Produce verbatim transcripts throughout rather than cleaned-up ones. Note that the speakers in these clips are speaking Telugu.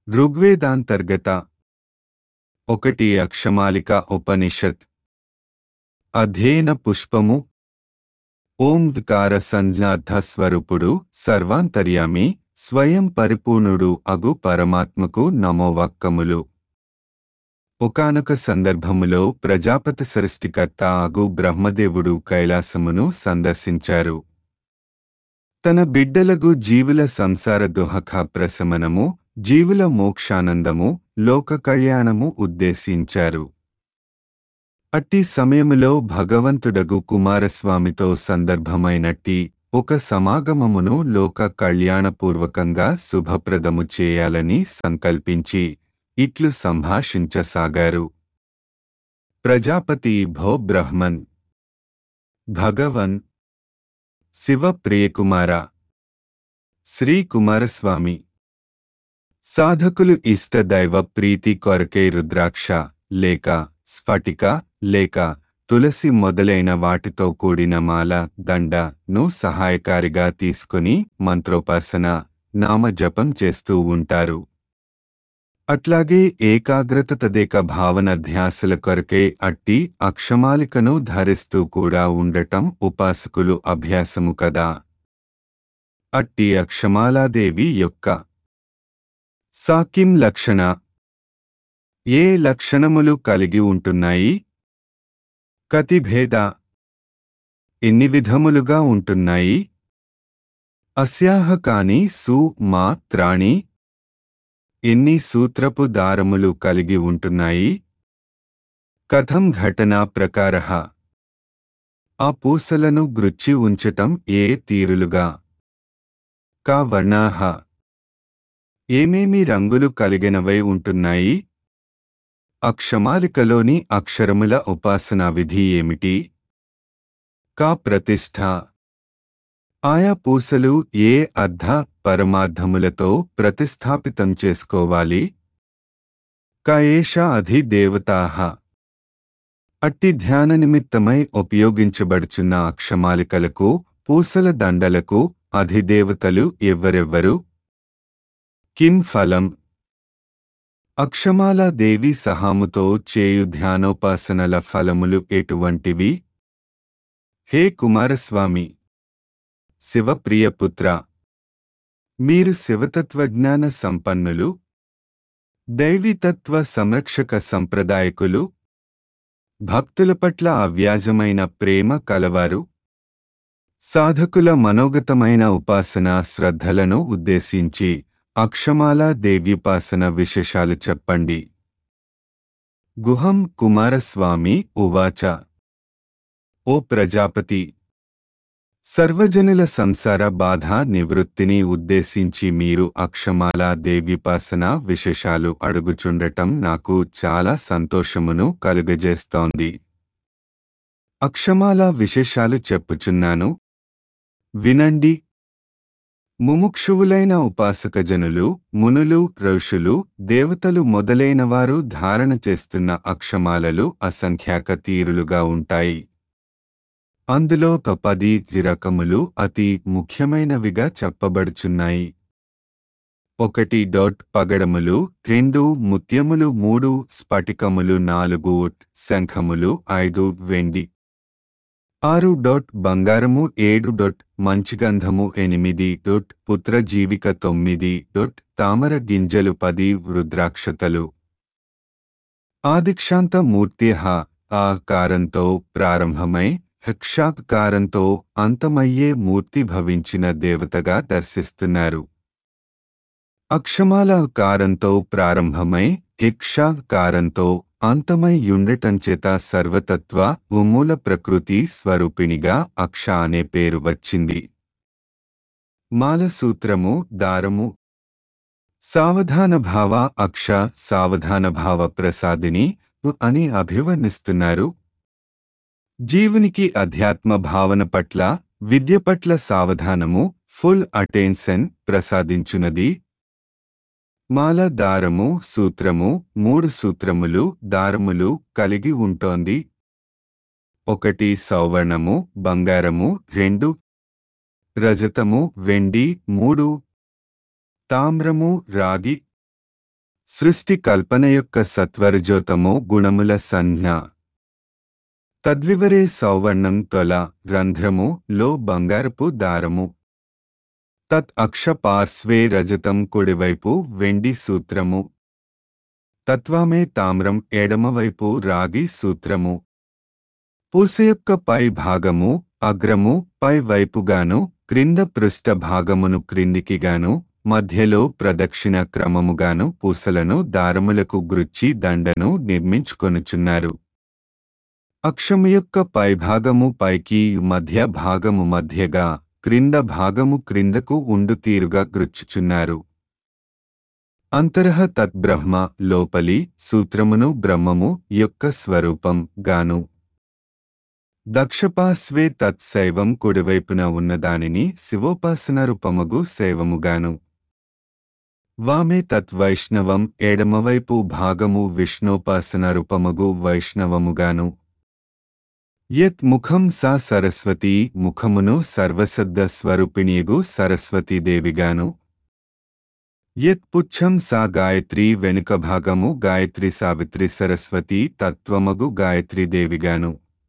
ఋగ్వేదాంతర్గత ఒకటి అక్షమాలిక ఉపనిషత్ అధ్యయన పుష్పము ఓంకార సంజ్ఞార్థ స్వరూపుడు సర్వాంతర్యామి స్వయం పరిపూర్ణుడు అగు పరమాత్మకు నమోవక్కములు. ఒకానొక సందర్భములో ప్రజాపతి సృష్టికర్త అగు బ్రహ్మదేవుడు కైలాసమును సందర్శించారు. తన బిడ్డలగు జీవుల సంసార దుఃఖ ప్రశమనము, జీవుల మోక్షానందము, లోక కళ్యాణము ఉద్దేశించారు. అట్టి సమయములో భగవంతుడగు కుమారస్వామితో సందర్భమైనట్టి ఒక సమాగమమును లోక కళ్యాణపూర్వకంగా శుభప్రదము చేయాలని సంకల్పించి ఇట్లు సంభాషించసాగారు. ప్రజాపతి భో బ్రహ్మన్, భగవన్, శివ ప్రియకుమార, శ్రీ కుమారస్వామి, సాధకులు ఇష్ట దైవ ప్రీతి కొరకై రుద్రాక్ష లేక స్ఫటిక లేక తులసి మొదలైన వాటితో కూడిన మాల దండ ను సహాయకారిగా తీసుకుని మంత్రోపాసన నామజపం చేస్తూ ఉంటారు. అట్లాగే ఏకాగ్రత తదేక భావన ధ్యాసల కొరకే అట్టి అక్షమాలికను ధరిస్తూ కూడా ఉండటం ఉపాసకులు అభ్యాసము కదా. అట్టి అక్షమాలాదేవి యొక్క సాకిం లక్షణ ఏ లక్షణములు కలిగి ఉంటున్నాయి? కతిభేద ఎన్ని విధములుగా ఉంటున్నాయి? అస్యాహ కాని సు మా త్రాణి ఎన్ని సూత్రపు దారములు కలిగి ఉంటున్నాయి? కథం ఘటనా ప్రకారః ఆ పూసలను గృచ్చి ఉంచటం ఏ తీరులుగా? కా వర్ణాః ఏమేమి రంగులు కలిగినవై ఉంటున్నాయి? అక్షమాలికలోని అక్షరముల ఉపాసనా విధి ఏమిటి? కా ప్రతిష్ఠ ఆయా పూసలు ఏ అర్ధ పరమార్థములతో ప్రతిస్థాపితం చేసుకోవాలి? కా ఏషా అధిదేవతాః అట్టి ధ్యాన నిమిత్తమై ఉపయోగించబడుచున్న అక్షమాలికలకు పూసల దండలకు అధిదేవతలు ఎవ్వరెవ్వరు? కిం ఫలం? అక్షమాలా దేవి సహాముతో చేయు ధ్యానోపాసనల ఫలములు ఎటువంటివి? హే కుమారస్వామి, శివప్రియపుత్ర, మీరు శివతత్వజ్ఞాన సంపన్నులు, దైవీతత్వ సంరక్షక సంప్రదాయకులు, భక్తుల పట్ల అవ్యాజమైన ప్రేమ కలవారు. సాధకుల మనోగతమైన ఉపాసనా శ్రద్ధలను ఉద్దేశించి అక్షమాలా దేవ్యుపాసన విశేషాలు చెప్పండి. గుహం కుమారస్వామి ఉవాచ ఓ ప్రజాపతి, సర్వజనుల సంసార బాధ నివృత్తిని ఉద్దేశించి మీరు అక్షమాలా దేవ్యుపాసన విశేషాలు అడుగుచుండటం నాకు చాలా సంతోషమును కలుగజేస్తోంది. అక్షమాలా విశేషాలు చెప్పుచున్నాను, వినండి. ముముక్షువులైన ఉపాసకజనులు, మునులు, ఋషులు, దేవతలు మొదలైనవారు ధారణ చేస్తున్న అక్షమాలలు అసంఖ్యాక తీరులుగా ఉంటాయి. అందులో పది రకములు అతి ముఖ్యమైనవిగా చెప్పబడుచున్నాయి. ఒకటి డొట్ పగడములు, రెండు ముత్యములు, మూడు స్ఫటికములు, నాలుగు శంఖములు, ఐదు వెండి, ఆరు డొట్ బంగారము, ఏడు డొట్ మంచిగంధము, ఎనిమిది డొట్ పుత్రజీవిక, తొమ్మిది డొట్ తామర గింజలు, పది రుద్రాక్షతలు. ఆదిక్షాంత మూర్త్యః ఆకారంతో ప్రారంభమై హక్షాకారంతో అంతమయ్యే మూర్తి భవించిన దేవతగా దర్శిస్తున్నారు. అక్షమాల కారంతో ప్రారంభమై ఇక్షాకారంతో అంతమై యుండటంచేత సర్వతత్వ ఉమూల ప్రకృతి స్వరూపిణిగా అక్ష అనే పేరు వచ్చింది. మాల సూత్రము, దారము. సావధాన భావ అక్ష సావధాన భావ ప్రసాదిని అని అభివర్ణిస్తున్నారు. జీవునికి అధ్యాత్మ భావన పట్ల, విద్య పట్ల సావధానము, ఫుల్ అటెన్షన్ ప్రసాదించునది. మాల దారము, సూత్రము, మూడు సూత్రములు, దారములు కలిగి ఉంటోంది. ఒకటి సౌవర్ణము, బంగారము, రెండు రజతము, వెండి, మూడు తామ్రము, రాగి, సృష్టి కల్పన యొక్క సత్వరజోతమో గుణముల సంజ్ఞ. తద్వివరే సౌవర్ణం తొల రంధ్రము లో బంగారపు దారము. తత్ అక్ష పార్శ్వే రజతం కుడివైపు వెండి సూత్రము. తత్వామే తామ్రం ఎడమవైపు రాగి సూత్రము. పూస యొక్క పై భాగము అగ్రము పై వైపుగాను క్రింద పృష్ఠ భాగమును క్రిందికిగాను మధ్యలో ప్రదక్షిణ క్రమముగాను పూసలను దారములకు గ్రుచ్చి దండను నిర్మించుకొనుచున్నారు. అక్షము యొక్క పైభాగము పైకి మధ్య భాగము మధ్యగా క్రింద భాగము క్రిందకు ఉండు తీరుగా గ్రుచ్చుచున్నారు. అంతరః తద్బ్రహ్మ లోపలి సూత్రమును బ్రహ్మము యొక్క స్వరూపం గాను. దక్షపార్శ్వే తత్శైవం కుడివైపున ఉన్నదానిని శివోపాసన రూపమగు శైవముగాను. వామే తద్వైష్ణవం ఎడమవైపు భాగము విష్ణోపాసన రూపమగు వైష్ణవముగాను. యత్ ముఖం సా సరస్వతీ ముఖమును సర్వశబ్ద స్వరూపిణియగు సరస్వతీదేవిగాను. యత్ పుచ్ఛం సా గాయత్రీ వెనుక భాగము గాయత్రి సావిత్రి సరస్వతీ తత్వమగు గాయత్రీదేవిగాను.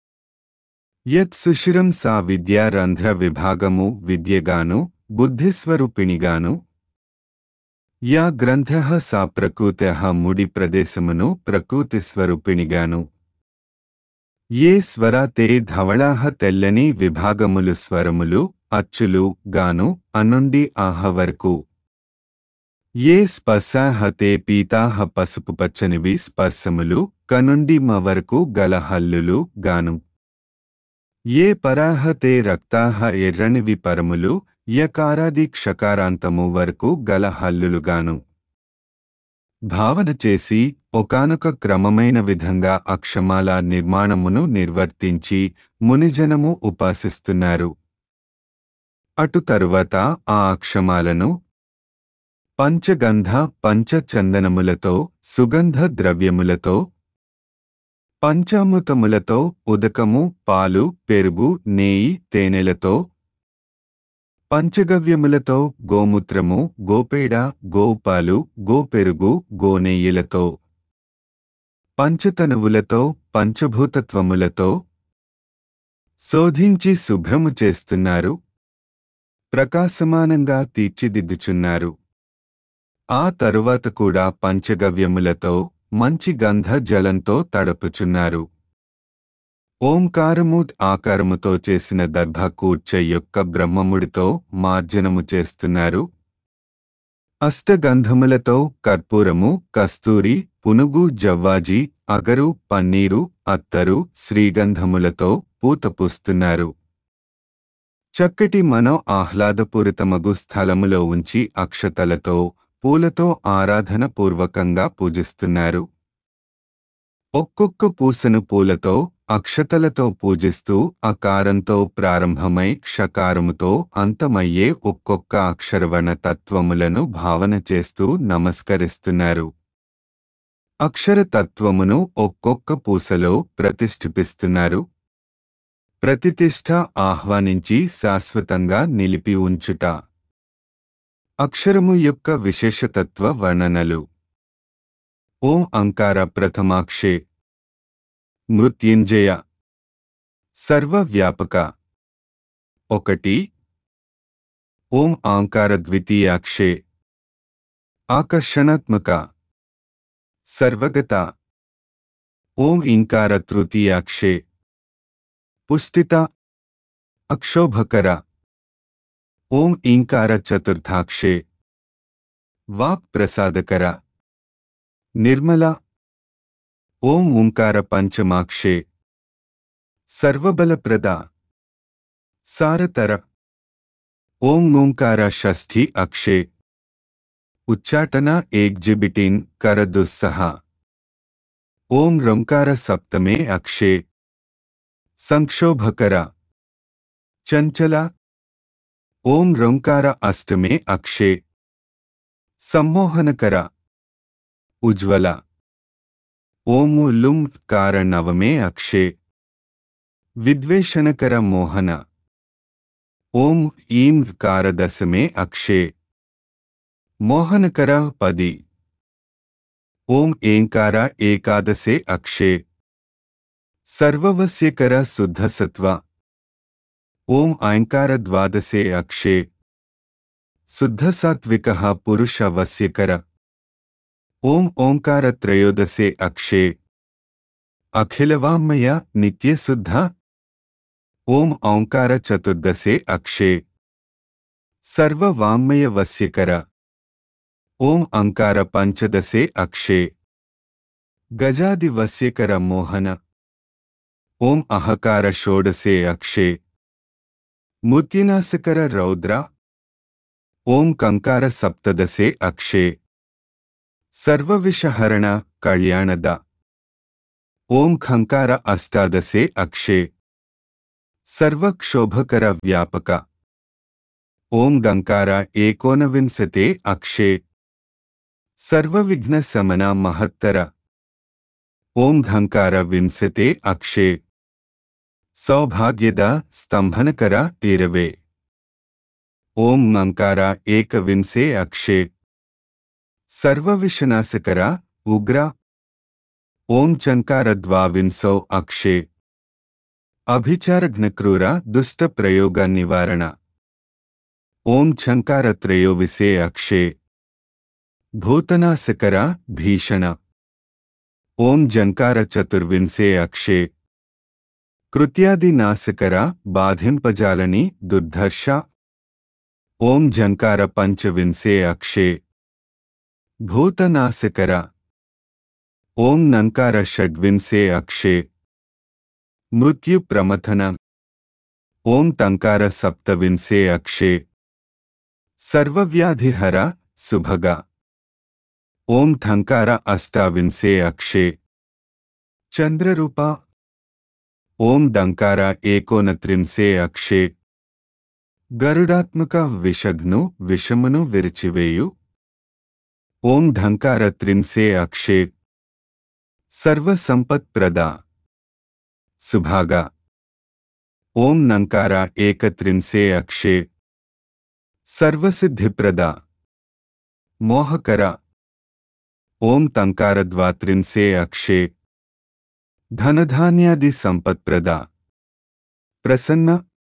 యత్ సుషిరం సా విద్యా రంధ్ర విభాగము విద్యగాను బుద్ధిస్వరూపిణిగాను. యా గ్రంథః సా ప్రకృత్యః ముడి ప్రదేశమును ప్రకృతిస్వరూపిణిగాను. ఏ స్వరా తే ధవళాహ తెల్లని విభాగములు స్వరములు అచ్చులు గాను అనుండి ఆహ వరకు. ఏ స్పర్శాహ తే పీతాహ పసుపు పచ్చనివి స్పర్శములు కనుండి మ వరకు గల హల్లులు గాను. ఏ పరాహ తే రక్తాహ ఎర్రనివి పరములు యకారాది క్షకారాంతము వరకు గల హల్లులుగాను. భావన చేసి ఒకానొక క్రమమైన విధంగా అక్షమాల నిర్మాణమును నిర్వర్తించి మునిజనము ఉపాసిస్తున్నారు. అటు తరువాత ఆ అక్షమాలను పంచగంధ పంచచందనములతో సుగంధ ద్రవ్యములతో పంచామృతములతో ఉదకము పాలు పెరుగు నేయి తేనెలతో పంచగవ్యములతో గోమూత్రము గోపేడ గోపాలు గోపెరుగు గోనెయ్యిలతో పంచతనువులతో పంచభూతత్వములతో శోధించి శుభ్రము చేస్తున్నారు. ప్రకాశమానంగా తీర్చిదిద్దుచున్నారు. ఆ తరువాత కూడా పంచగవ్యములతో మంచి గంధ జలంతో తడపుచున్నారు. ఓంకారము ఆకారముతో చేసిన దర్భ కూర్చ యొక్క బ్రహ్మముడితో మార్జనము చేస్తున్నారు. అష్టగంధములతో కర్పూరము కస్తూరి పునుగు జవ్వాజి అగరు పన్నీరు అత్తరు శ్రీగంధములతో పూత పూస్తున్నారు. చక్కటి మనో ఆహ్లాదపూరితమగు స్థలములో ఉంచి అక్షతలతో పూలతో ఆరాధన పూర్వకంగా పూజిస్తున్నారు. ఒక్కొక్క పూసను పూలతో అక్షతలతో పూజిస్తూ అకారంతో ప్రారంభమై క్షకారముతో అంతమయ్యే ఒక్కొక్క అక్షరవర్ణ తత్వములను భావన చేస్తూ నమస్కరిస్తున్నారు. అక్షరతత్వమును ఒక్కొక్క పూసలో ప్రతిష్ఠిపిస్తున్నారు. ప్రతిష్ఠ ఆహ్వానించి శాశ్వతంగా నిలిపి ఉంచుట. అక్షరము యొక్క విశేషతత్వ వర్ణనలు. ఓం అంకార ప్రథమాక్షే మృత్యుంజయ సర్వవ్యాపక ఒకటి. ఓం ఆంకార ద్వితీయాక్షే ఆకర్షణాత్మక సర్వగత. ఓం ఇంకార తృతీయాక్షే పుష్టిత అక్షోభకర. ఓం ఇంకార చతుర్థాక్షే వాక్ ప్రసాదకర నిర్మల. ఓం ఓంకార పంచమాక్షే సర్వబలప్రద సారతర. ఓం ఓంకార షష్ఠి అక్షే ఉచ్చాటన ఎగ్జిబిటిన్ కరదుస్సహ. ఓం రంకార సప్తమే అక్షే సంక్షోభకర చంచల. ఓం రంకార అష్టమే అక్షే సమ్మోహనకర ఉజ్వల. ఓం లుం కార నవమే అక్షే విద్వేషణకర మోహన. ఓం ఈం కార దశమే అక్షే మోహనకర పది. ఓం ఏంకార ఏకాదశే అక్షే సర్వవస్యకర శుద్ధసత్వ ఓం ఐంకార ద్వాదశే అక్షే శుద్ధసాత్వికః పురుష వస్యకర ఓం ఓంకార త్రయోదశే అక్షే అఖిలవాంమయ నిత్యశుద్ధ ఓం ఓంకార చతుర్దశే అక్షే సర్వవాంమయ వస్యకర ఓం అంకార పంచదశే అక్షే గజాది వస్యకర మోహన ఓం అహకార షోడశే అక్షే మూర్తినాశకర రౌద్ర ఓం కంకార సప్తదశే అక్షే సర్వవిషహరణ కళ్యాణద ఓం ఖంకార అష్టాదశే అక్షే సర్వక్షోభకర వ్యాపక ఓం గంకార ఏకోనవింశతే అక్షే సర్వవిఘ్న శమన మహత్తర ఓం ఘంకార వింశతే అక్షే సౌభాగ్యద స్తంభనకర ఇరవే ఓం మంకార ఏకవింశే అక్షే సర్వవిషనాశకర ఉగ్ర ఓం చంకార ద్వావింశో అక్షే అభిచారఘ్నక్రూర దుష్ట ప్రయోగ నివారణ ఓం చంకార త్రయోవిశే అక్షే భూతనాశకర భీషణ ఓం జంకార చతుర్వింశే అక్షే కృత్యాదినాశకర బాధింపజాలని దుర్ధర్ష ఓం జంకార పంచవింశే అక్షే భూతనాశకర ఓం నంకార షడ్వింశే అక్షే మృత్యు ప్రమథన ఓం తంకార సప్తవింశే అక్షే సర్వవ్యాధిహర సుభగ ఓం ఠంకార అష్టావింశే అక్షే చంద్రరూప ఓం డంకార ఏకోనత్రింశే అక్షే గరుడాత్మక విషగ్ను విషమును విరిచివేయు ఓం ఢంకార త్రింశే అక్షే సర్వసంపత్ప్రద సుభాగ ఓం నంకార ఏకత్రింశే అక్షే సర్వసిద్ధిప్రద మోహకర ఓం తంకార ద్వాత్రింశే అక్షే ధనధాన్యాది సంపత్ప్రద ప్రసన్న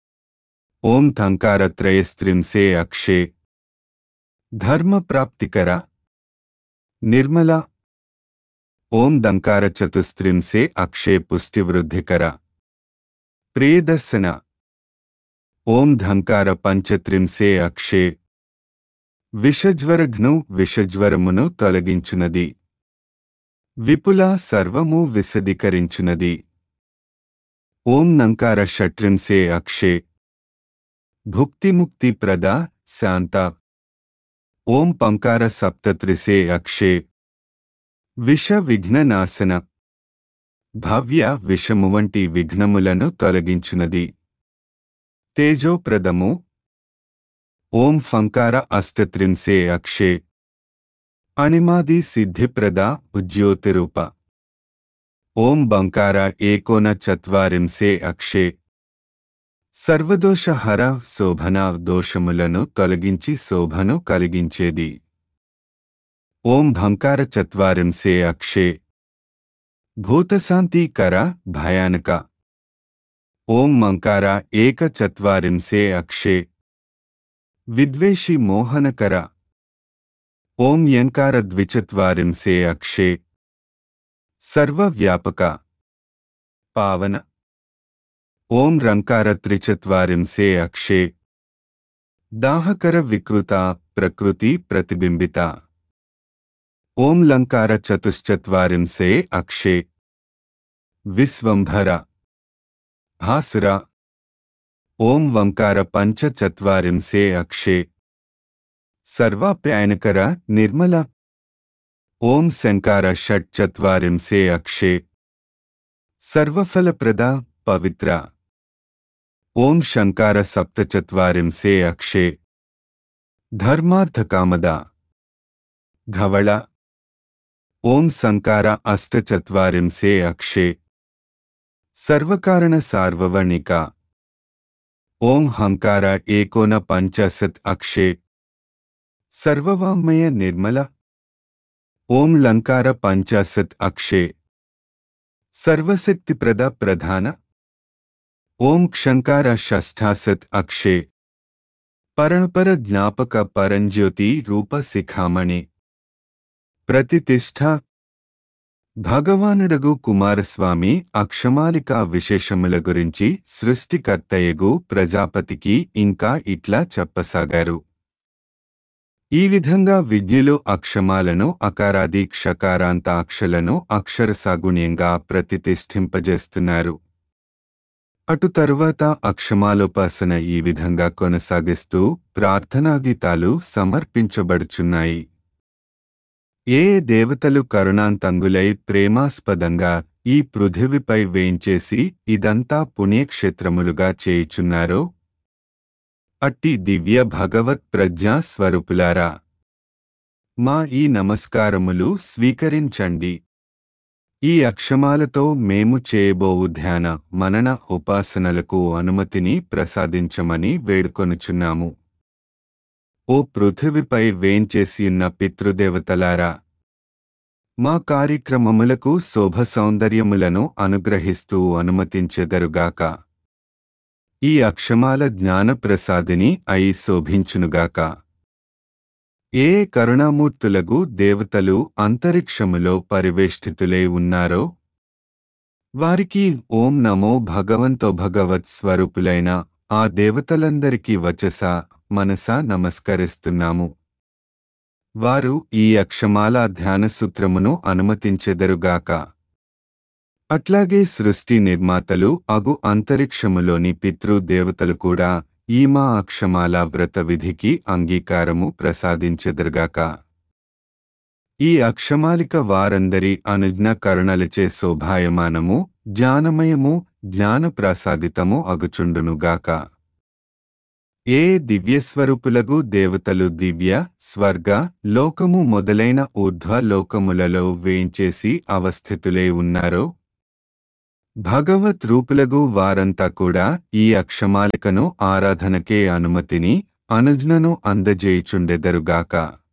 ఓం థంకార త్రయస్త్రింశే అక్షే ధర్మప్రాప్తికర నిర్మల ఓం దంకార చతుస్త్రింశే అక్షే పుష్టివృద్ధికర ప్రియదర్శన ఓం ధంకార పంచత్రింశే అక్షే విషజ్వరఘ్ను విషజ్వరమును తొలగించునది విపుల సర్వము విశదీకరించునది ఓం నంకార షట్రింశే అక్షే భుక్తిముక్తి ప్రద శాంత ఓం పంకార సప్తత్రిశే అక్షే విష విఘ్ననాశన భవ్య విషము వంటి విఘ్నములను తొలగించునది తేజోప్రదము ఓం ఫంకార అష్టత్రింశే అక్షే అణిమాది సిద్ధిప్రద ఉజ్యోతిరూప ఓం బంకార ఏకోన చత్వారింశే అక్షే సర్వదోషహర శోభన దోషములను తొలగించి శోభను కలిగించేది ఓం భంకార చత్వారింశే అక్షే భూతశాంతికర భయానక ఓం మంకార ఏక చత్వారింశే అక్షే విద్వేషి మోహనకర ఓం యంకార ద్విచత్వారింశే అక్షే సర్వవ్యాపక పావన ఓం రంకార త్రిచత్వారింశే అక్షే దాహకర వికృత ప్రకృతి ప్రతిబింబిత ఓం లంకార చతుశ్చత్వారింశే అక్షే విశ్వంభర భాసుర ఓం వంకార పంచచత్వారింశే అక్షే సర్వాప్యాయనకర నిర్మల ఓం శంకార షట్చత్వారింశే అక్షే సర్వఫలప్రద పవిత్ర ఓం శంకార సప్తచత్వారింశే అక్షే ధర్మార్థకామద ధవళ ఓం సంకార అష్టచత్వారింశే అక్షే సర్వకారణ సార్వవర్ణిక ఓం హంకార ఏకోన పంచాశత్ అక్షే సర్వవాంమయ నిర్మల ఓం లంకార పంచాశత్ అక్షే సర్వశక్తిప్రద ప్రధాన ఓం క్షంకార షష్ఠాశత్ అక్షే పరణపర జ్ఞాపక పరంజ్యోతి రూప శిఖామణి ప్రతిష్ఠ భగవానుడగు కుమారస్వామి అక్షమాలిక విశేషముల గురించి సృష్టికర్తయగు ప్రజాపతికి ఇంకా ఇట్లా చెప్పసాగారు. ఈ విధంగా విజ్ఞులు అక్షమాలను అకారాది క్షకారాంత అక్షలను అక్షరసాగుణ్యంగా ప్రతిష్ఠింపజేస్తున్నారు. అటు తరువాత అక్షమాలోపాసన ఈ విధంగా కొనసాగిస్తూ ప్రార్థనాగీతాలు సమర్పించబడుచున్నాయి. ఏ దేవతలు కరుణాంతంగులై ప్రేమాస్పదంగా ఈ పృథివిపై వేంచేసి ఇదంతా పుణ్యక్షేత్రములుగా చేయుచున్నారో అట్టి దివ్య భగవత్ ప్రజ్ఞా స్వరూపులారా, మా ఈ నమస్కారములు స్వీకరించండి. ఈ అక్షమాలతో మేము చేయబోవు ధ్యాన మనన ఉపాసనలకు అనుమతిని ప్రసాదించమని వేడుకొనుచున్నాము. ఓ పృథివిపై వేంచేసియున్న పితృదేవతలారా, మా కార్యక్రమములకు శోభ సౌందర్యములను అనుగ్రహిస్తూ అనుమతించెదరుగాక. ఈ అక్షమాల జ్ఞానప్రసాదిని అయి శోభించునుగాక. ఏ కరుణామూర్తులగు దేవతలు అంతరిక్షములో పరివేష్టితులై ఉన్నారో వారికి ఓం నమో భగవంతో భగవత్ స్వరూపులైన ఆ దేవతలందరికీ వచస మనస నమస్కరిస్తున్నాము. వారు ఈ అక్షమాల ధ్యానసూత్రమును అనుమతించెదరుగాక. అట్లాగే సృష్టి నిర్మాతలు అగు అంతరిక్షములోని పితృదేవతలు కూడా ఈ మా అక్షమాల వ్రత విధికి అంగీకారము ప్రసాదించెదరుగాక. ఈ అక్షమాలిక వారందరి అనుజ్ఞ కరుణలచే శోభాయమానము జ్ఞానమయము జ్ఞానప్రసాదితము అగుచుండునుగాక. ఏ దివ్యస్వరూపులగు దేవతలు దివ్య స్వర్గ లోకము మొదలైన ఊర్ధ్వ లోకములలో వేంచేసి అవస్థితులై ఉన్నారో భగవత్ రూపులగు వారంతా కూడా ఈ అక్షమాలికను ఆరాధనకే అనుమతిని అనుజ్ఞను అందజేయుచుండెదరుగాక.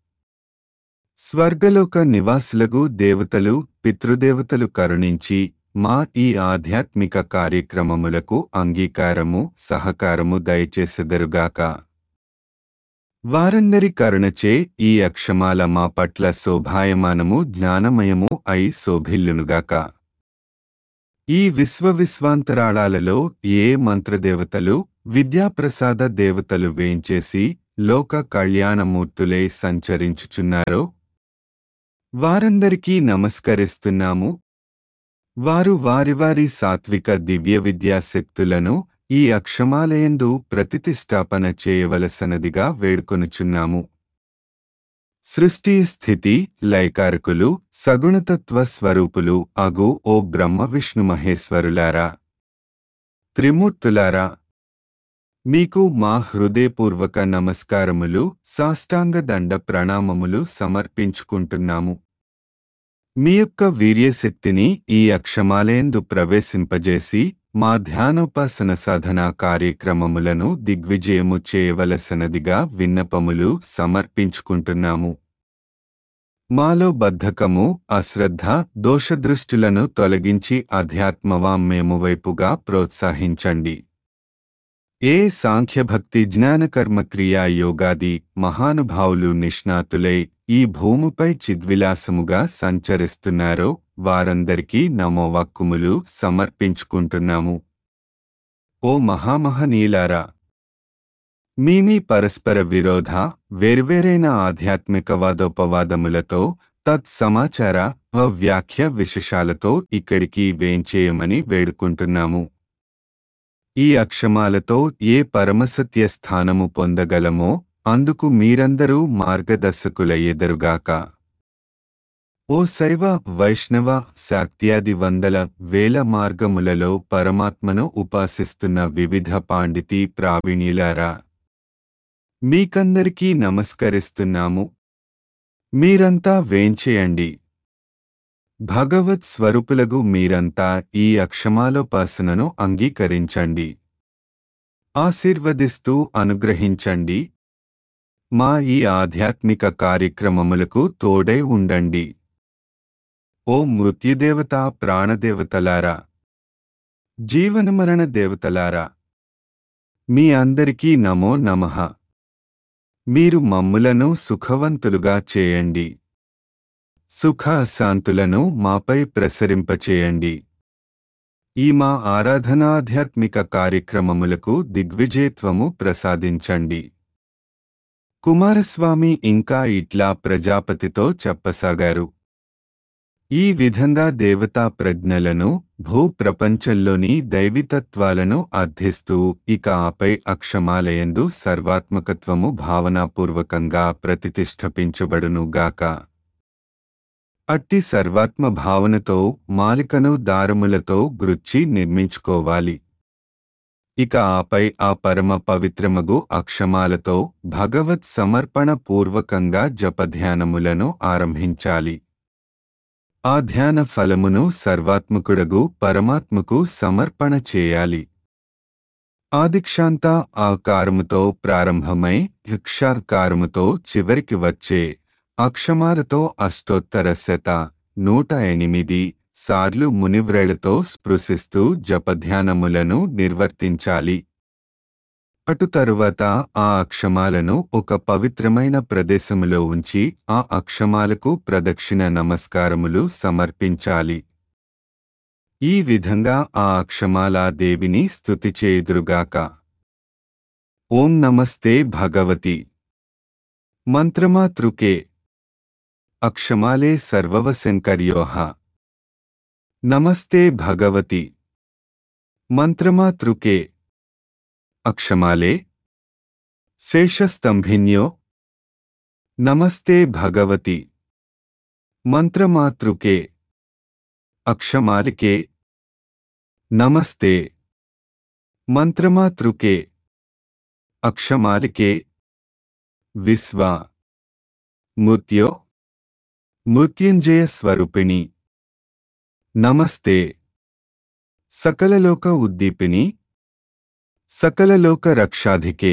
స్వర్గలోక నివాసులగు దేవతలు పితృదేవతలు కరుణించి మా ఈ ఆధ్యాత్మిక కార్యక్రమములకు అంగీకారము సహకారము దయచేసెదరుగాక. వారందరి కరుణచే ఈ అక్షమాల మా పట్ల శోభాయమానము జ్ఞానమయము అయి శోభిల్లునుగాక. ఈ విశ్వవిశ్వాంతరాళాలలో ఏ మంత్రదేవతలు విద్యాప్రసాద దేవతలు వేంచేసి లోక కళ్యాణమూర్తులై సంచరించుచున్నారో వారందరికీ నమస్కరిస్తున్నాము. వారు వారి వారి సాత్విక దివ్య విద్యాశక్తులను ఈ అక్షమాలయందు ప్రతిష్ఠాపన చేయవలసనదిగా వేడుకొనుచున్నాము. సృష్టి స్థితి లయకారకులు సగుణతత్వ స్వరూపులు అగు ఓ బ్రహ్మ విష్ణు మహేశ్వరులారా, త్రిమూర్తులారా, మీకు మా హృదయపూర్వక నమస్కారములు సాష్టాంగ దండ ప్రణామములు సమర్పించుకుంటున్నాము. మీ యొక్క వీర్యశక్తిని ఈ అక్షమాలయందు ప్రవేశింపజేసి మా ధ్యానోపాసన సాధనా కార్యక్రమములను దిగ్విజయము చేయవలసనదిగా విన్నపములు సమర్పించుకుంటున్నాము. మాలో బద్ధకము అశ్రద్ధ దోషదృష్టులను తొలగించి అధ్యాత్మవామ్యము వైపుగా ప్రోత్సహించండి. ఏ సాంఖ్యభక్తి జ్ఞానకర్మక్రియా యోగాది మహానుభావులు నిష్ణాతులై ఈ భూమిపై చిద్విలాసముగా సంచరిస్తున్నారో వారందరికీ నమోవాక్కుములు సమర్పించుకుంటున్నాము. ఓ మహామహనీయులారా, మీమీ పరస్పర విరోధ వేర్వేరైన ఆధ్యాత్మిక వాదోపవాదములతో తత్ సమాచార వ్యాఖ్య విశేషాలతో ఇక్కడికి వేంచేయమని వేడుకుంటున్నాము. ఈ అక్షమాలతో ఏ పరమసత్య స్థానము పొందగలమో అందుకు మీరందరూ మార్గదర్శకులయ్యెదరుగాక. ఓ శైవ వైష్ణవ శాక్త్యాది వందల వేల మార్గములలో పరమాత్మను ఉపాసిస్తున్న వివిధ పాండితీ ప్రావీణ్యులారా, మీకందరికీ నమస్కరిస్తున్నాము. మీరంతా వేంచేయండి. భగవత్ స్వరూపులగు మీరంతా ఈ అక్షమాలోపాసనను అంగీకరించండి. ఆశీర్వదిస్తూ అనుగ్రహించండి. మా ఈ ఆధ్యాత్మిక కార్యక్రమములకు తోడై ఉండండి. ఓ మృత్యుదేవత, ప్రాణదేవతలారా, జీవనమరణ దేవతలారా, మీ అందరికీ నమో నమః. మీరు మమ్ములను సుఖవంతులుగా చేయండి. సుఖ శాంతులను మాపై ప్రసరింపచేయండి. ఈ మా ఆరాధనాధ్యాత్మిక కార్యక్రమములకు దిగ్విజయత్వము ప్రసాదించండి. కుమారస్వామి ఇంకా ఇట్లా ప్రజాపతితో చెప్పసాగారు. ఈ విధంగా దేవతా ప్రజ్ఞలను, భూ ప్రపంచంలోని దైవితత్వాలను అర్థిస్తూ ఇక ఆపై అక్షమాలయందు సర్వాత్మకత్వము భావనాపూర్వకంగా ప్రతిష్ఠించబడునుగాక. అట్టి సర్వాత్మ భావనతో మాలికను దారములతో గ్రుచ్చి నిర్మించుకోవాలి. ఇక ఆపై ఆ పరమ పవిత్రమగు అక్షమాలతో భగవత్ సమర్పణ పూర్వకంగా జపధ్యానములను ఆరంభించాలి. ఆ ధ్యాన ఫలమును సర్వాత్మకుడగు పరమాత్మకు సమర్పణ చేయాలి. ఆదిక్షాంత ఆకారముతో ప్రారంభమై క్షాకారముతో చివరికి వచ్చే అక్షమాలతో అష్టోత్తర శత నూట ఎనిమిది సార్లు మునివ్రేళ్లతో స్పృశిస్తూ జపధ్యానములను నిర్వర్తించాలి. అటు తరువాత ఆ అక్షమాలను ఒక పవిత్రమైన ప్రదేశములో ఉంచి ఆ అక్షమాలకు ప్రదక్షిణ నమస్కారములు సమర్పించాలి. ఈ విధంగా ఆ అక్షమాలా దేవిని స్తుతి చేయుదురుగాక. ఓం నమస్తే భగవతి. మంత్రమాతృకే అక్షమాలే సర్వవశంకర్యోః. నమస్తే భగవతి. మంత్రమాతృకే అక్షమాలే శేషస్తంభిన్యో. నమస్తే భగవతి. మంత్రమాతృకే అక్షమాలికే. నమస్తే మంత్రమాతృకే అక్షమాలికే. విశ్వ మృత్యో మృత్యుంజయ స్వరూపిణి. నమస్తే సకలలోక ఉద్దీపిని. సకలలోక రక్షాధికే.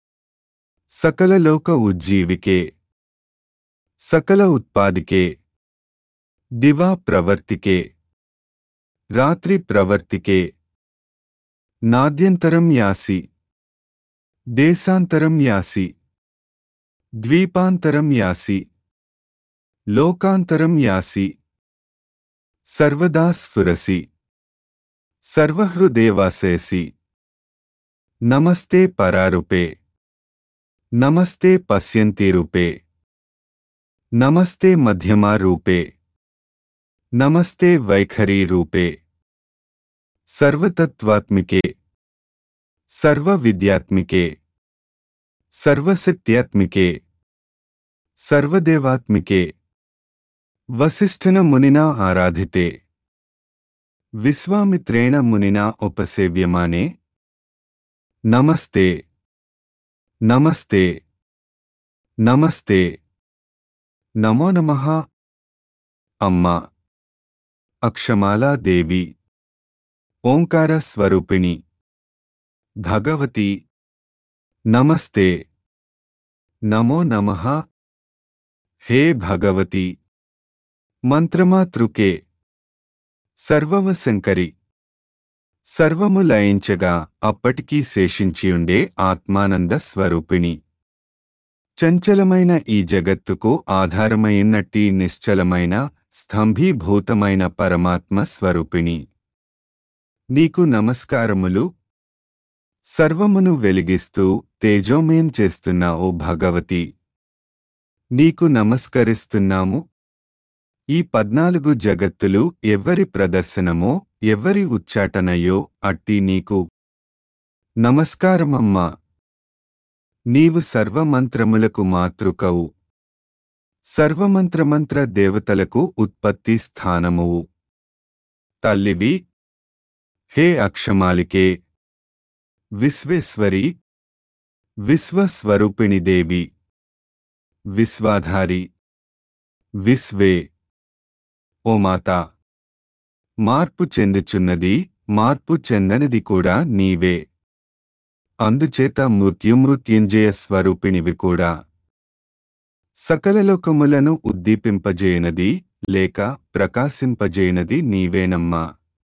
సకలలోక ఉజ్జీవికే. సకల ఉత్పాదికే. దివా ప్రవర్తికే. రాత్రి ప్రవర్తికే. నాద్యంతరం యాసి. దేశాంతరం యాసి. ద్వీపాంతరం యాసి. లోకాంతరం యాసి. సర్వదా స్ఫురసి. సర్వహృదేవాసేసి. నమస్తే పరారూపే. నమస్తే పశ్యంతిరూపే. నమస్తే మధ్యమారూపే. నమస్తే వైఖరీరూపే. సర్వతత్వాత్మికే. సర్వవిద్యాత్మికే. సర్వశక్త్యాత్మికే. సర్వదేవాత్మికే. వసిష్ఠన మునినా ఆరాధితే. విశ్వామిత్రేణ మునినా ఉపసేవ్యమానే. నమస్తే నమస్తే నమస్తే. నమో నమః. అమ్మా అక్షమాలా దేవి, ఓంకార స్వరూపిణి భగవతి, నమస్తే. నమో నమః. హే భగవతి. మంత్రమాతృకే సర్వవశంకరి. సర్వము లయించగా అప్పటికీ శేషించియుండే ఆత్మానంద స్వరూపిణి. చంచలమైన ఈ జగత్తుకు ఆధారమైనట్టి నిశ్చలమైన స్తంభీభూతమైన పరమాత్మ స్వరూపిణి. నీకు నమస్కారములు. సర్వమును వెలిగిస్తూ తేజోమయం చేస్తున్న ఓ భగవతి, నీకు నమస్కరిస్తున్నాము. ఈ పద్నాలుగు జగత్తులు ఎవ్వరి ప్రదర్శనమో ఎవ్వరి ఉచ్చాటనయో అట్టి నీకు నమస్కారమమ్మా. నీవు సర్వమంత్రములకు మాతృకవు. సర్వమంత్రమంత్ర దేవతలకు ఉత్పత్తి స్థానమువు. తల్లివి. హే అక్షమాలికే. విశ్వేశ్వరి. విశ్వస్వరూపిణి దేవి. విశ్వాధారి. విశ్వే. ఓ మాతా, మార్పు చెందుచున్నది, మార్పు చెందనిది కూడా నీవే. అందుచేత మృత్యుమృత్యుంజయ స్వరూపిణివి కూడా. సకల లోకములను ఉద్దీపింపజేయనది, లేక ప్రకాశింపజేయనది నీవేనమ్మా.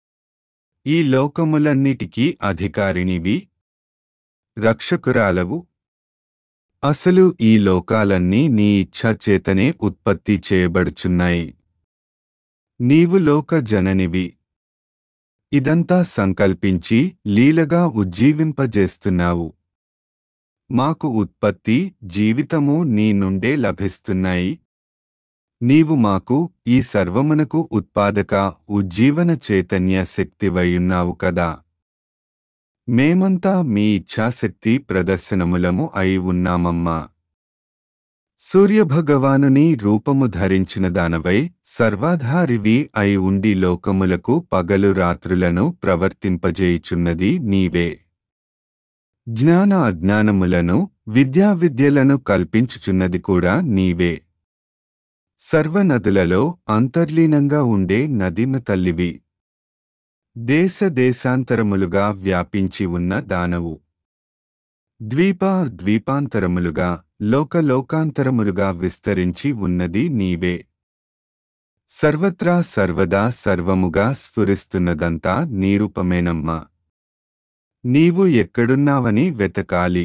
ఈ లోకములన్నిటికీ అధికారినివి, రక్షకురాలవు. అసలు ఈ లోకాలన్నీ నీ ఇచ్ఛా చేతనే ఉత్పత్తి చేయబడుచున్నాయి. నీవు లోక జననివి. ఇదంతా సంకల్పించి లీలగా ఉజ్జీవింపజేస్తున్నావు. మాకు ఉత్పత్తి, జీవితము నీ నుండే లభిస్తున్నాయి. నీవు మాకు ఈ సర్వమునకు ఉత్పాదక, ఉజ్జీవన చైతన్య శక్తివయున్నావు కదా. మేమంతా మీ ఇచ్ఛాశక్తి ప్రదర్శనములము అయి ఉన్నామమ్మా. సూర్యభగవానుని రూపము ధరించిన దానవై సర్వాధారివి అయి ఉండి లోకములకు పగలు రాత్రులను ప్రవర్తింపజేయుచున్నది నీవే. జ్ఞాన అజ్ఞానములను, విద్యా విద్యలను కల్పించుచున్నది కూడా నీవే. సర్వనదులలో అంతర్లీనంగా ఉండే నదిమ తల్లివి. దేశ దేశాంతరములుగా వ్యాపించి ఉన్న దానవు. ద్వీప ద్వీపాంతరములుగా, లోకలోకాంతరములుగా విస్తరించి ఉన్నది నీవే. సర్వత్రా సర్వదా సర్వముగా స్ఫురిస్తున్నదంతా నీరూపమేనమ్మా. నీవు ఎక్కడున్నావని వెతకాలి.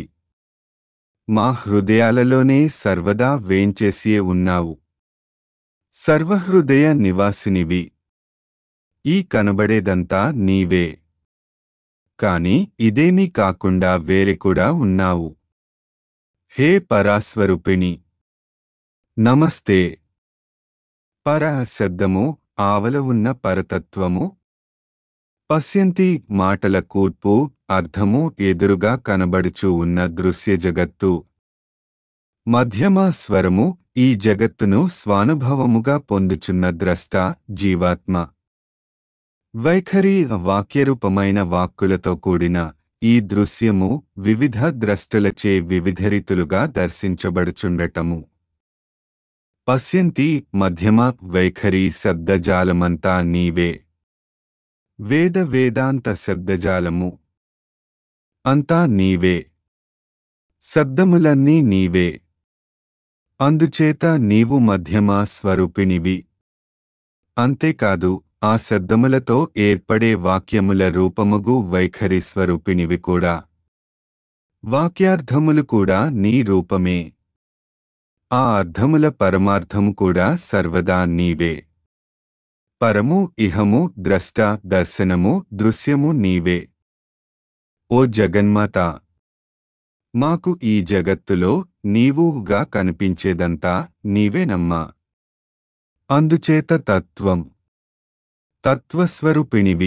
మా హృదయాలలోనే సర్వదా వేంచేసియే ఉన్నావు. సర్వహృదయ నివాసినివి. ఈ కనబడేదంతా నీవే. కాని ఇదేమీ కాకుండా వేరే కూడా ఉన్నావు. హే పరాస్వరూపిణి, నమస్తే. పర శబ్దము, ఆవల ఉన్న పరతత్వము. పశ్యంతి మాటల కూర్పు, అర్థము ఎదురుగా కనబడుచూ ఉన్న దృశ్య జగత్తు. మధ్యమ స్వరము, ఈ జగత్తును స్వానుభవముగా పొందుచున్న ద్రష్ట, జీవాత్మ. వైఖరి వాక్యరూపమైన వాక్కులతో కూడిన ఈ దృశ్యము వివిధ ద్రష్టలచే వివిధ రీతులుగా దర్శించబడుచుండటము. పశ్యంతి మధ్యమ వైఖరి శబ్దజాలమంతా నీవే. వేద వేదాంత శబ్దజాలము అంతా నీవే. శబ్దములన్నీ నీవే. అందుచేత నీవు మధ్యమా స్వరూపిణివి. అంతేకాదు ఆ శబ్దములతో ఏర్పడే వాక్యముల రూపముగు వైఖరి స్వరూపిణివి కూడా. వాక్యార్థములు కూడా నీ రూపమే. ఆ అర్థముల పరమార్థము కూడా సర్వదా నీవే. పరము, ఇహము, ద్రష్ట, దర్శనము, దృశ్యము నీవే. ఓ జగన్మాత, మాకు ఈ జగత్తులో నీవుగా కనిపించేదంతా నీవేనమ్మా. అందుచేత తత్వం, తత్వస్వరూపిణివి.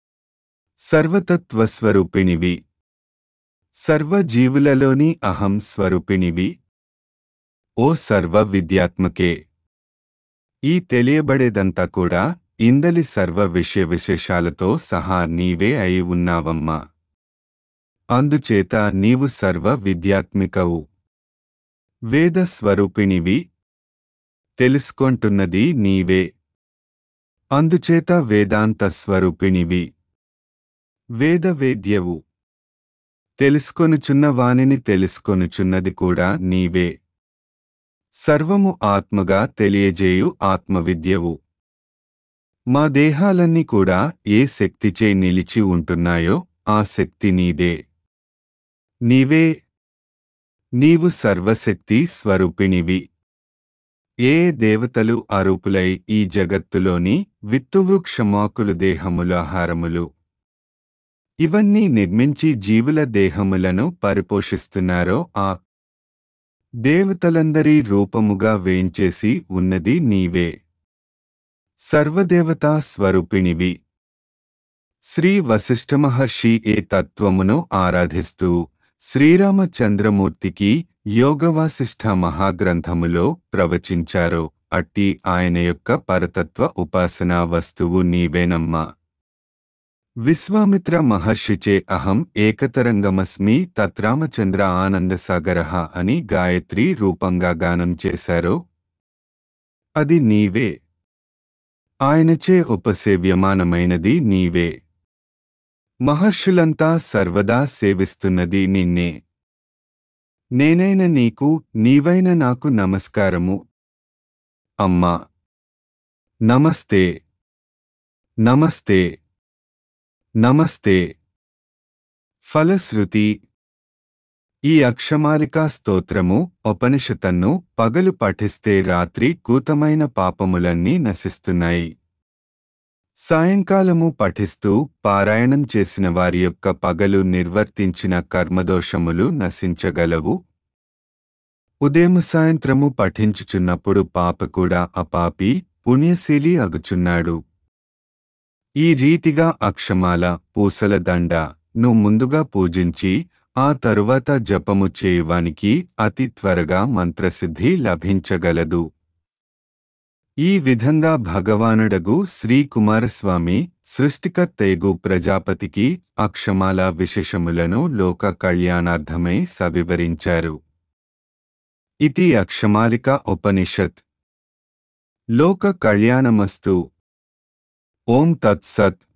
సర్వతత్వస్వరూపిణివి. సర్వజీవులలోని అహం స్వరూపిణివి. ఓ సర్వ విద్యాత్మకే, ఈ తెలియబడేదంతా కూడా ఇందలి సర్వ విషయ విశేషాలతో సహా నీవే అయి ఉన్నావమ్మా. అందుచేత నీవు సర్వ విద్యాత్మికవు. వేద స్వరూపిణివి. తెలుసుకొంటున్నది నీవే. అందుచేత వేదాంత స్వరూపిణివి. వేదవేద్యవు. తెలుసుకొనుచున్న వానిని తెలుసుకొనుచున్నది కూడా నీవే. సర్వము ఆత్మగా తెలియజేయు ఆత్మవిద్యవు. మా దేహాలన్నీ కూడా ఏ శక్తిచే నిలిచి ఉంటున్నాయో ఆ శక్తి నీదే. నీవే. నీవు సర్వశక్తి స్వరూపిణివి. ఏ దేవతలు అరూపులై ఈ జగత్తులోని విత్తువృక్షమాకులు దేహములు ఆహారములు ఇవన్నీ నిర్మించి జీవుల దేహములను పరిపోషిస్తున్నారో ఆ దేవతలందరి రూపముగా వేంచేసి ఉన్నది నీవే. సర్వదేవతా స్వరూపిణివి. శ్రీ వశిష్ఠ మహర్షి ఏ తత్వమును ఆరాధిస్తూ శ్రీరామచంద్రమూర్తికి యోగవాసిష్ఠ మహాగ్రంథములో ప్రవచించారో అట్టి ఆయన యొక్క పరతత్వ ఉపాసనా వస్తువు నీవేనమ్మా. విశ్వామిత్ర మహర్షిచే అహం ఏకతరంగమస్మి తత్రామచంద్ర ఆనందసాగరః అని గాయత్రీ రూపంగా గానం చేశారో అది నీవే. ఆయనచే ఉపసేవ్యమానమైనది నీవే. మహర్షులంతా సర్వదా సేవిస్తున్నది నిన్నే. నేనైన నీకు, నీవైన నాకు నమస్కారము అమ్మా. నమస్తే నమస్తే నమస్తే. ఫలశ్రుతి. ఈ అక్షమాలికా స్తోత్రము ఉపనిషతన్ను పగలు పఠిస్తే రాత్రి కూతమైన పాపములన్నీ నశిస్తున్నాయి. సాయంకాలము పఠిస్తూ పారాయణం చేసిన వారి యొక్క పగలు నిర్వర్తించిన కర్మదోషములు నశించగలవు. ఉదయము సాయంత్రము పఠించుచున్నప్పుడు పాప కూడా అపాపి పుణ్యశీలి అగుచున్నాడు. ఈ రీతిగా అక్షమాల పూసల దండ ను ముందుగా పూజించి ఆ తరువాత జపము చేయువానికి అతి త్వరగా మంత్రసిద్ధి లభించగలదు. ఈ విధంగా భగవానుడగు శ్రీ కుమారస్వామి సృష్టికర్తయగు ప్రజాపతికి అక్షమాల విశేషములను లోక కళ్యాణార్థమై సవివరించారు. ఇతి అక్షమాలిక ఉపనిషత్. లోక కళ్యాణమస్తు. ఓం తత్సత్.